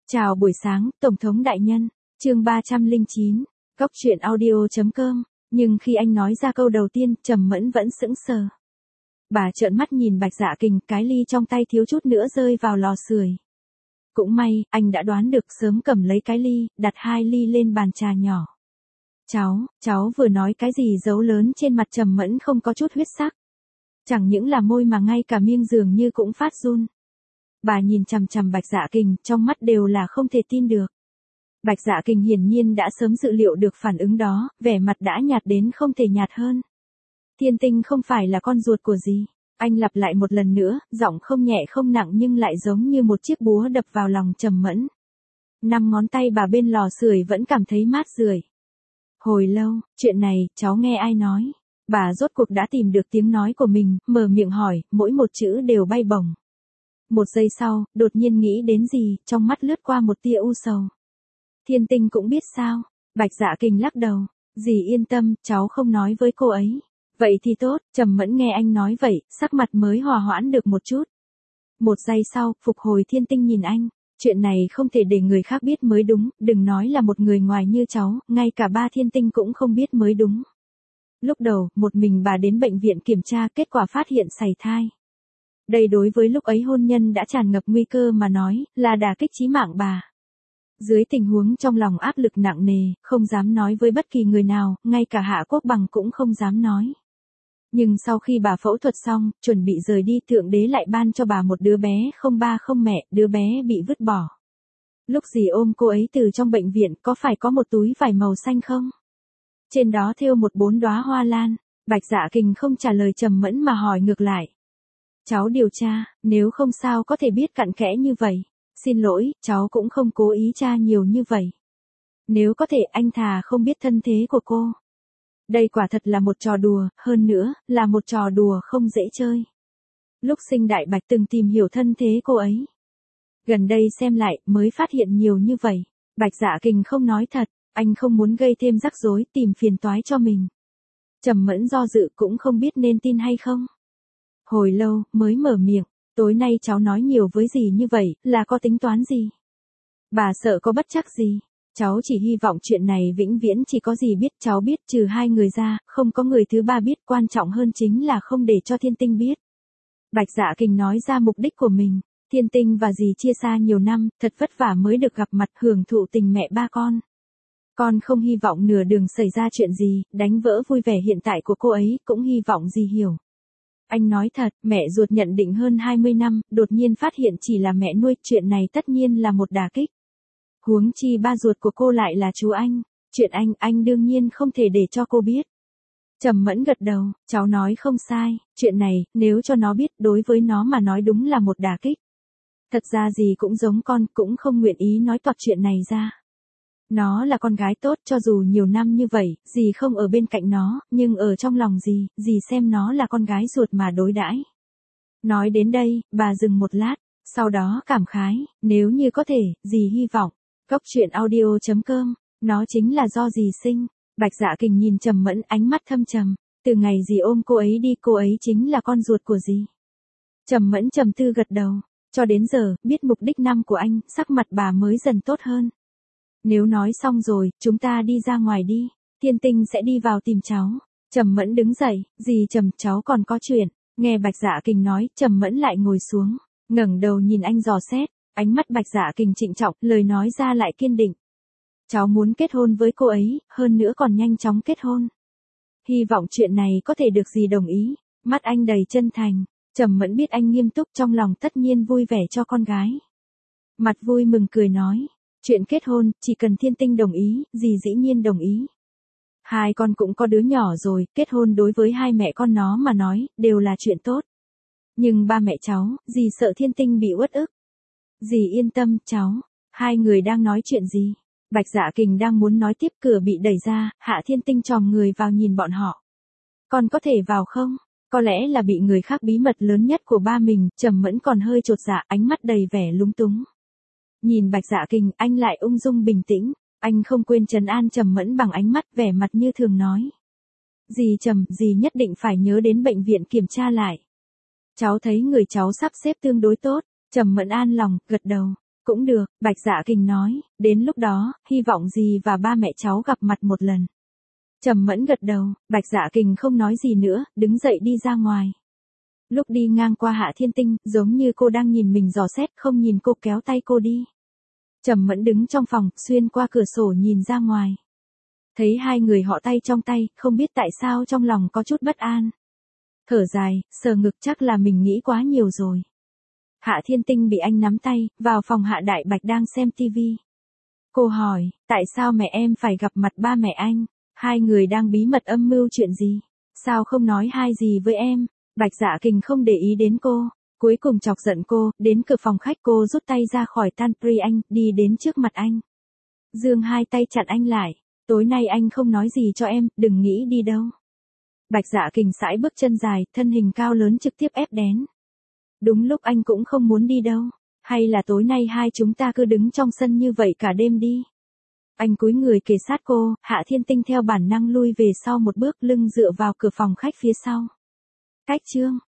Chào buổi sáng, Tổng thống đại nhân. Chương 309. Góc truyện audio.com. Nhưng khi anh nói ra câu đầu tiên, Trầm Mẫn vẫn sững sờ. Bà trợn mắt nhìn Bạch Dạ Kình, cái ly trong tay thiếu chút nữa rơi vào lò sưởi. Cũng may, anh đã đoán được, sớm cầm lấy cái ly, đặt 2 ly lên bàn trà nhỏ. Cháu vừa nói cái gì? Dấu lớn trên mặt Trầm Mẫn không có chút huyết sắc. Chẳng những là môi mà ngay cả miệng dường như cũng phát run. Bà nhìn chằm chằm Bạch Dạ Kình, trong mắt đều là không thể tin được. Bạch Dạ Kình hiển nhiên đã sớm dự liệu được phản ứng đó, vẻ mặt đã nhạt đến không thể nhạt hơn. Thiên Tinh không phải là con ruột của dì. Anh lặp lại một lần nữa, giọng không nhẹ không nặng nhưng lại giống như một chiếc búa đập vào lòng Trầm Mẫn. 5 ngón tay bà bên lò sưởi vẫn cảm thấy mát rượi. Hồi lâu, chuyện này, cháu nghe ai nói? Bà rốt cuộc đã tìm được tiếng nói của mình, mở miệng hỏi, mỗi một chữ đều bay bổng. Một giây sau, đột nhiên nghĩ đến gì, trong mắt lướt qua một tia u sầu. Thiên Tinh cũng biết sao? Bạch Dạ Kình lắc đầu. Dì yên tâm, cháu không nói với cô ấy. Vậy thì tốt, Trầm Mẫn nghe anh nói vậy, sắc mặt mới hòa hoãn được một chút. Một giây sau, phục hồi Thiên Tinh nhìn anh. Chuyện này không thể để người khác biết mới đúng, đừng nói là một người ngoài như cháu, ngay cả ba Thiên Tinh cũng không biết mới đúng. Lúc đầu, một mình bà đến bệnh viện kiểm tra, kết quả phát hiện sảy thai. Đây đối với lúc ấy hôn nhân đã tràn ngập nguy cơ mà nói, là đả kích chí mạng bà. Dưới tình huống trong lòng áp lực nặng nề, không dám nói với bất kỳ người nào, ngay cả Hạ Quốc Bằng cũng không dám nói. Nhưng sau khi bà phẫu thuật xong, chuẩn bị rời đi, Thượng Đế lại ban cho bà một đứa bé không ba không mẹ, đứa bé bị vứt bỏ. Lúc dì ôm cô ấy từ trong bệnh viện, có phải có một túi vải màu xanh không? Trên đó thêu một 4 đóa hoa lan. Bạch Dạ Kình không trả lời Trầm Mẫn mà hỏi ngược lại. Cháu điều tra, nếu không sao có thể biết cặn kẽ như vậy. Xin lỗi, cháu cũng không cố ý tra nhiều như vậy. Nếu có thể anh thà không biết thân thế của cô. Đây quả thật là một trò đùa, hơn nữa, là một trò đùa không dễ chơi. Lúc sinh Đại Bạch từng tìm hiểu thân thế cô ấy. Gần đây xem lại, mới phát hiện nhiều như vậy. Bạch Dạ Kình không nói thật, anh không muốn gây thêm rắc rối, tìm phiền toái cho mình. Trầm Mẫn do dự cũng không biết nên tin hay không. Hồi lâu, mới mở miệng, tối nay cháu nói nhiều với dì như vậy, là có tính toán gì? Bà sợ có bất trắc gì? Cháu chỉ hy vọng chuyện này vĩnh viễn chỉ có dì biết, cháu biết, trừ 2 người ra, không có người thứ 3 biết, quan trọng hơn chính là không để cho Thiên Tinh biết. Bạch Dạ Kình nói ra mục đích của mình. Thiên Tinh và dì chia xa nhiều năm, thật vất vả mới được gặp mặt, hưởng thụ tình mẹ ba con. Con không hy vọng nửa đường xảy ra chuyện gì, đánh vỡ vui vẻ hiện tại của cô ấy, cũng hy vọng dì hiểu. Anh nói thật, mẹ ruột nhận định hơn 20 năm, đột nhiên phát hiện chỉ là mẹ nuôi, chuyện này tất nhiên là một đả kích. Huống chi ba ruột của cô lại là chú anh, chuyện anh đương nhiên không thể để cho cô biết. Trầm Mẫn gật đầu, cháu nói không sai, chuyện này, nếu cho nó biết, đối với nó mà nói đúng là một đả kích. Thật ra dì cũng giống con, cũng không nguyện ý nói toạc chuyện này ra. Nó là con gái tốt, cho dù nhiều năm như vậy, dì không ở bên cạnh nó, nhưng ở trong lòng dì xem nó là con gái ruột mà đối đãi. Nói đến đây, bà dừng một lát, sau đó cảm khái, nếu như có thể, dì hy vọng, góc truyện audio.com, nó chính là do dì sinh. Bạch Dạ Kình nhìn Trầm Mẫn, ánh mắt thâm trầm, từ ngày dì ôm cô ấy đi, cô ấy chính là con ruột của dì. Trầm Mẫn trầm tư gật đầu, cho đến giờ, biết mục đích năm của anh, sắc mặt bà mới dần tốt hơn. Nếu nói xong rồi, chúng ta đi ra ngoài đi, Thiên Tinh sẽ đi vào tìm cháu. Trầm Mẫn đứng dậy, dì Trầm, cháu còn có chuyện. Nghe Bạch Dạ Kình nói, Trầm Mẫn lại ngồi xuống, ngẩng đầu nhìn anh dò xét, ánh mắt Bạch Dạ Kình trịnh trọng, lời nói ra lại kiên định. Cháu muốn kết hôn với cô ấy, hơn nữa còn nhanh chóng kết hôn. Hy vọng chuyện này có thể được dì đồng ý. Mắt anh đầy chân thành, Trầm Mẫn biết anh nghiêm túc, trong lòng tất nhiên vui vẻ cho con gái. Mặt vui mừng cười nói. Chuyện kết hôn, chỉ cần Thiên Tinh đồng ý, dì dĩ nhiên đồng ý. 2 con cũng có đứa nhỏ rồi, kết hôn đối với 2 mẹ con nó mà nói, đều là chuyện tốt. Nhưng ba mẹ cháu, dì sợ Thiên Tinh bị uất ức. Dì yên tâm, cháu. 2 người đang nói chuyện gì? Bạch Dạ Kình đang muốn nói tiếp, cửa bị đẩy ra, Hạ Thiên Tinh chòm người vào nhìn bọn họ. Con có thể vào không? Có lẽ là bị người khác bí mật lớn nhất của ba mình, Trầm Mẫn còn hơi chột dạ, ánh mắt đầy vẻ lúng túng. Nhìn Bạch Dạ Kình, anh lại ung dung bình tĩnh, anh không quên trấn an Trầm Mẫn bằng ánh mắt, vẻ mặt như thường nói. Dì Trầm, dì nhất định phải nhớ đến bệnh viện kiểm tra lại. Cháu thấy người cháu sắp xếp tương đối tốt. Trầm Mẫn an lòng, gật đầu. Cũng được, Bạch Dạ Kình nói, đến lúc đó, hy vọng dì và ba mẹ cháu gặp mặt một lần. Trầm Mẫn gật đầu, Bạch Dạ Kình không nói gì nữa, đứng dậy đi ra ngoài. Lúc đi ngang qua Hạ Thiên Tinh, giống như cô đang nhìn mình dò xét, không nhìn cô kéo tay cô đi. Trầm Mẫn đứng trong phòng, xuyên qua cửa sổ nhìn ra ngoài. Thấy hai người họ tay trong tay, không biết tại sao trong lòng có chút bất an. Thở dài, sờ ngực chắc là mình nghĩ quá nhiều rồi. Hạ Thiên Tinh bị anh nắm tay, vào phòng Hạ Đại Bạch đang xem tivi. Cô hỏi, tại sao mẹ em phải gặp mặt ba mẹ anh? Hai người đang bí mật âm mưu chuyện gì? Sao không nói hai gì với em? Bạch Dạ Kình không để ý đến cô. Cuối cùng chọc giận cô, đến cửa phòng khách cô rút tay ra khỏi tan pri anh, đi đến trước mặt anh. Dương hai tay chặn anh lại. Tối nay anh không nói gì cho em, đừng nghĩ đi đâu. Bạch Dạ Kình sải bước chân dài, thân hình cao lớn trực tiếp ép đến. Đúng lúc anh cũng không muốn đi đâu. Hay là tối nay hai chúng ta cứ đứng trong sân như vậy cả đêm đi. Anh cúi người kề sát cô, Hạ Thiên Tinh theo bản năng lui về sau một bước, lưng dựa vào cửa phòng khách phía sau. Cách chương